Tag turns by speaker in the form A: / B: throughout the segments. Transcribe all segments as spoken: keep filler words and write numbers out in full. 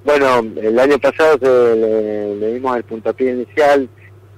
A: Bueno, el año pasado se, le, le dimos el puntapié inicial,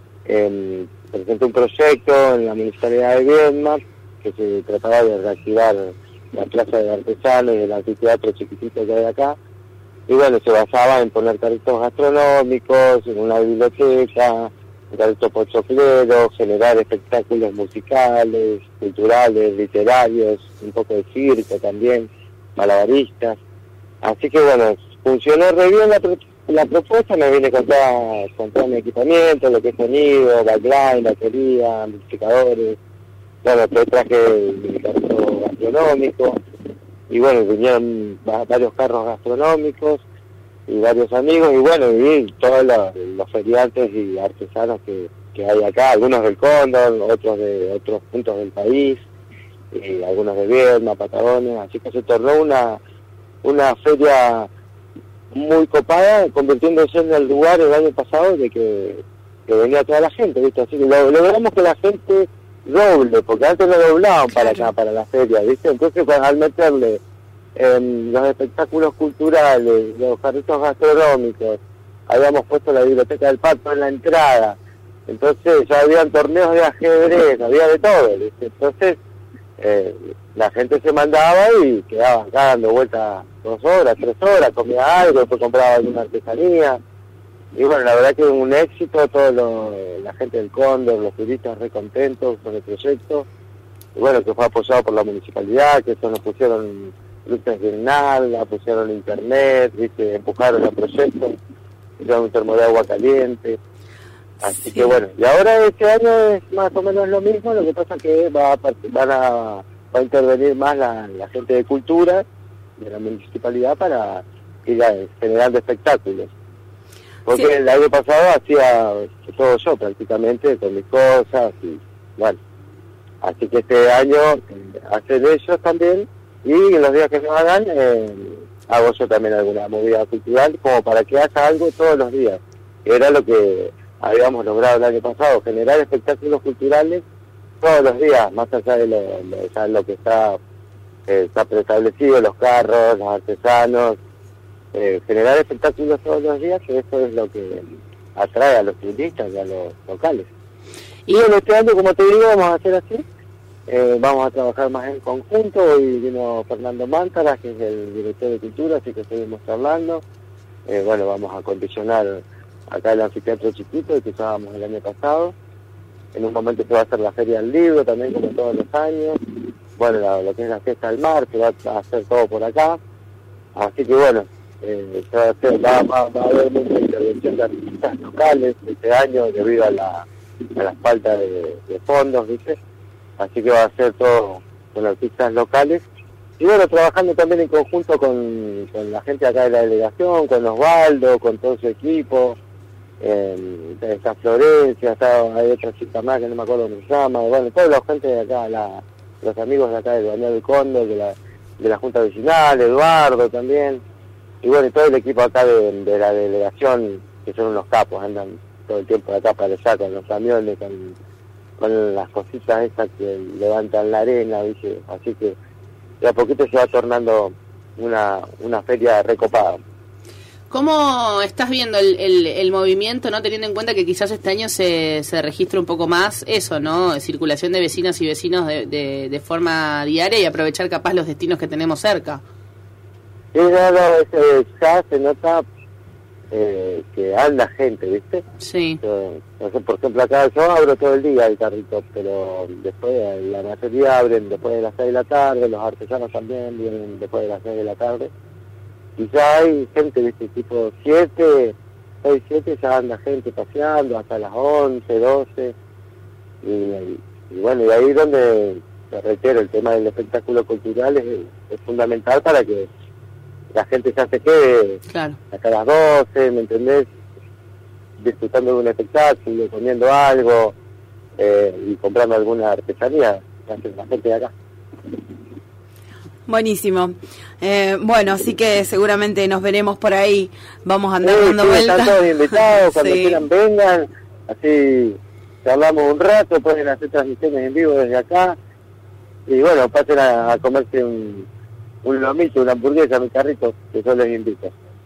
A: eh, presenté un proyecto en la Municipalidad de Viedma que se trataba de reactivar la Plaza de Artesanos y el anfiteatro chiquitito que hay acá, y bueno, se basaba en poner carritos gastronómicos, en una biblioteca, un carrito pochoclero, generar espectáculos musicales, culturales, literarios, un poco de circo también, malabaristas. Así que bueno, funcionó re bien la, pro la propuesta, me vine con toda, con todo mi equipamiento, lo que es sonido, backline, batería, amplificadores, bueno, después traje mi carro gastronómico, y bueno, vinieron va varios carros gastronómicos, y varios amigos, y bueno, y todos los, los feriantes y artesanos que, que hay acá, algunos del Cóndor, otros de otros puntos del país, y algunos de Viedma, Patagonia, así que se tornó una, una feria muy copada, convirtiéndose en el lugar el año pasado de que, que venía toda la gente, ¿viste? Así que lo, logramos que la gente doble, porque antes no doblaban para acá, para la feria, ¿viste? Entonces pues, al meterle en los espectáculos culturales, los carritos gastronómicos, habíamos puesto la biblioteca del Pato en la entrada, entonces ya habían torneos de ajedrez, había de todo, ¿viste? Entonces eh, la gente se mandaba y quedaba acá dando vueltas dos horas, tres horas, comía algo, después compraba alguna artesanía, y bueno, la verdad que un éxito, todo lo, la gente del Cóndor, los turistas re contentos con el proyecto, y bueno, que fue apoyado por la municipalidad, que eso nos pusieron luces de nada, pusieron internet, ¿viste? Empujaron el proyecto, pusieron un termo de agua caliente, así sí. Que bueno, y ahora este año es más o menos lo mismo, lo que pasa que va a, van a, va a intervenir más la, la gente de cultura de la municipalidad para ir a, generando espectáculos, porque sí. El año pasado hacía todo yo prácticamente con mis cosas, y bueno, así que este año eh, hacen ellos también, y en los días que nos hagan, eh, hago yo también alguna movida cultural, como para que haya algo todos los días. Era lo que habíamos logrado el año pasado, generar espectáculos culturales todos los días, más allá de lo, lo, ya lo que está, eh, está preestablecido, los carros, los artesanos, eh, generar espectáculos todos los días, que eso es lo que atrae a los turistas y a los locales. Y en este año, como te digo, vamos a hacer así. Eh, vamos a trabajar más en conjunto. Hoy vino Fernando Mántaras, que es el director de Cultura, así que estuvimos hablando. Eh, bueno, vamos a acondicionar acá el anfiteatro chiquito que usábamos el año pasado. En un momento se va a hacer la Feria del Libro, también como todos los años. Bueno, la, lo que es la Fiesta del Mar, que va a hacer todo por acá. Así que bueno, eh, se va, a hacer, va, va, va a haber mucha intervención de artistas locales este año debido a la, a la falta de, de fondos, ¿viste? Así que va a ser todo con artistas locales. Y bueno, trabajando también en conjunto con, con la gente acá de la delegación, con Osvaldo, con todo su equipo. Eh, está Florencia, está, hay otra chica más que no me acuerdo cómo se llama. Bueno, toda la gente de acá, la, los amigos de acá del Bañado del Cóndor, de la, de la Junta Vecinal, Eduardo también. Y bueno, todo el equipo acá de, de la delegación, que son unos capos, andan todo el tiempo de acá para allá con los camiones, con... con las cositas esas que levantan la arena, ¿viste? Así que de a poquito se va tornando una, una feria recopada.
B: ¿Cómo estás viendo el, el, el movimiento, no teniendo en cuenta que quizás este año se, se registra un poco más eso, ¿no? Circulación de vecinas y vecinos de, de, de forma diaria y aprovechar capaz los destinos que tenemos cerca?
A: Sí, no, no, ese, ya se nota eh, que anda gente, ¿viste?
B: Sí.
A: Yo, no sé, por ejemplo, acá yo abro todo el día el carrito, pero después la mayoría abren después de las seis de la tarde, los artesanos también vienen después de las seis de la tarde. Y ya hay gente, ¿viste? Tipo siete, seis, siete, ya anda gente paseando hasta las once, doce. Y, y bueno, y ahí donde, te reitero, el tema del espectáculo cultural es, es fundamental para que la gente ya se quede
B: claro.
A: Hasta las doce, ¿me entendés? Disfrutando de un espectáculo, comiendo algo eh, y comprando alguna artesanía que hace la gente de acá.
C: Buenísimo. Eh, bueno, así que seguramente nos veremos por ahí. Vamos a andar
A: sí,
C: dando
A: sí,
C: vueltas.
A: Están todos invitados, cuando
C: sí.
A: quieran vengan. Así charlamos un rato, pueden hacer transmisiones en vivo desde acá. Y bueno, pasen a, a comerse un, un lomito, una hamburguesa, mi carrito, que yo les invito.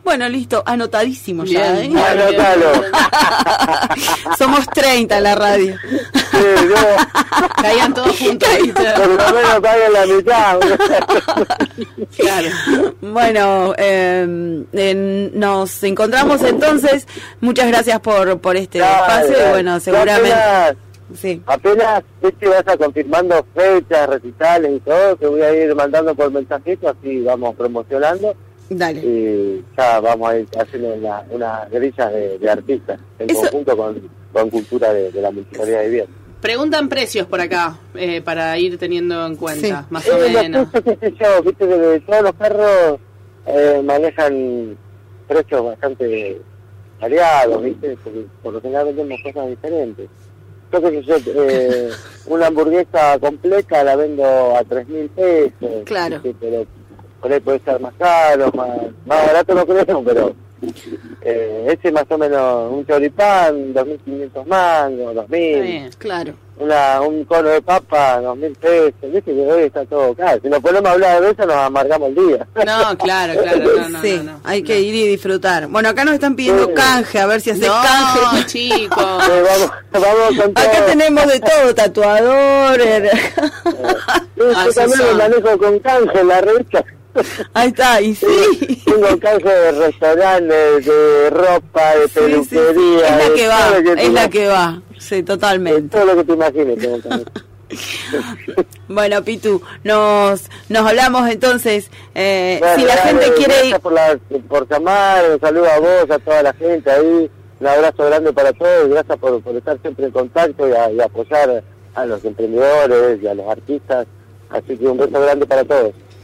C: Bueno, listo, anotadísimo
B: Bien,
C: ya. ¿eh?
B: bien.
A: Anótalo.
C: Somos treinta en la radio.
A: Sí, no,
B: Caían todos juntos, ¿viste?
A: por lo menos paguen la mitad.
B: Claro.
C: Bueno, eh, eh, nos encontramos entonces. Muchas gracias por, por este
A: Dale,
C: espacio y
A: dale.
C: bueno, seguramente...
A: Apenas,
C: Sí.
A: apenas viste, vas a confirmando fechas, recitales y todo, te voy a ir mandando por mensajito, así vamos promocionando.
C: Dale.
A: Y ya vamos a ir haciendo una, una grilla de, de artistas en
C: Eso-
A: conjunto con, con cultura de, de la Municipalidad de Vivienda.
B: Preguntan precios por acá, eh, para ir teniendo en cuenta,
C: Sí.
B: más o
A: Eh,
B: menos.
A: los precios, qué sé yo, viste que de todos los carros eh, manejan precios bastante variados, viste, porque por lo general vendemos cosas diferentes. Yo qué sé yo, eh, una hamburguesa completa la vendo a tres mil pesos,
C: Claro.
A: ¿viste? Pero por ahí puede ser más caro, más, más barato no creo, pero eh, ese más o menos un choripán, dos mil quinientos mangos, dos
B: Está
A: mil.
B: bien.
C: Claro.
A: Una, un cono de papa, dos mil pesos, viste que hoy está todo caro. Si nos ponemos a hablar de eso nos amargamos el día.
B: No, claro, claro, no, no,
C: sí,
B: no, no,
C: hay
B: no.
C: que ir y disfrutar. Bueno, acá nos están pidiendo
A: Sí.
C: canje, a ver si haces
B: No,
C: canje.
B: chicos.
A: Eh, vamos, vamos con todo.
C: Acá tenemos de todo, tatuador. eh.
A: Sí, yo
B: Así
A: también
B: son.
A: me manejo con canje en la revista.
C: Ahí está, y sí.
A: Tengo canje de restaurantes, de ropa, de
C: Sí, sí, sí.
A: peluquería.
C: Es la
A: de
C: que
A: todo
C: va,
A: lo te
C: es la
A: imag-
C: que va. Sí, totalmente.
A: Todo lo que te imagines tengo canje.
C: Bueno, Pitu, nos nos hablamos entonces. Eh,
A: Bueno,
C: si la
A: dale,
C: gente quiere
A: gracias
C: ir...
A: por, la, por llamar, un saludo a vos, a toda la gente ahí, un abrazo grande para todos, gracias por, por estar siempre en contacto y, a, y apoyar a los emprendedores y a los artistas, así que un beso grande para todos.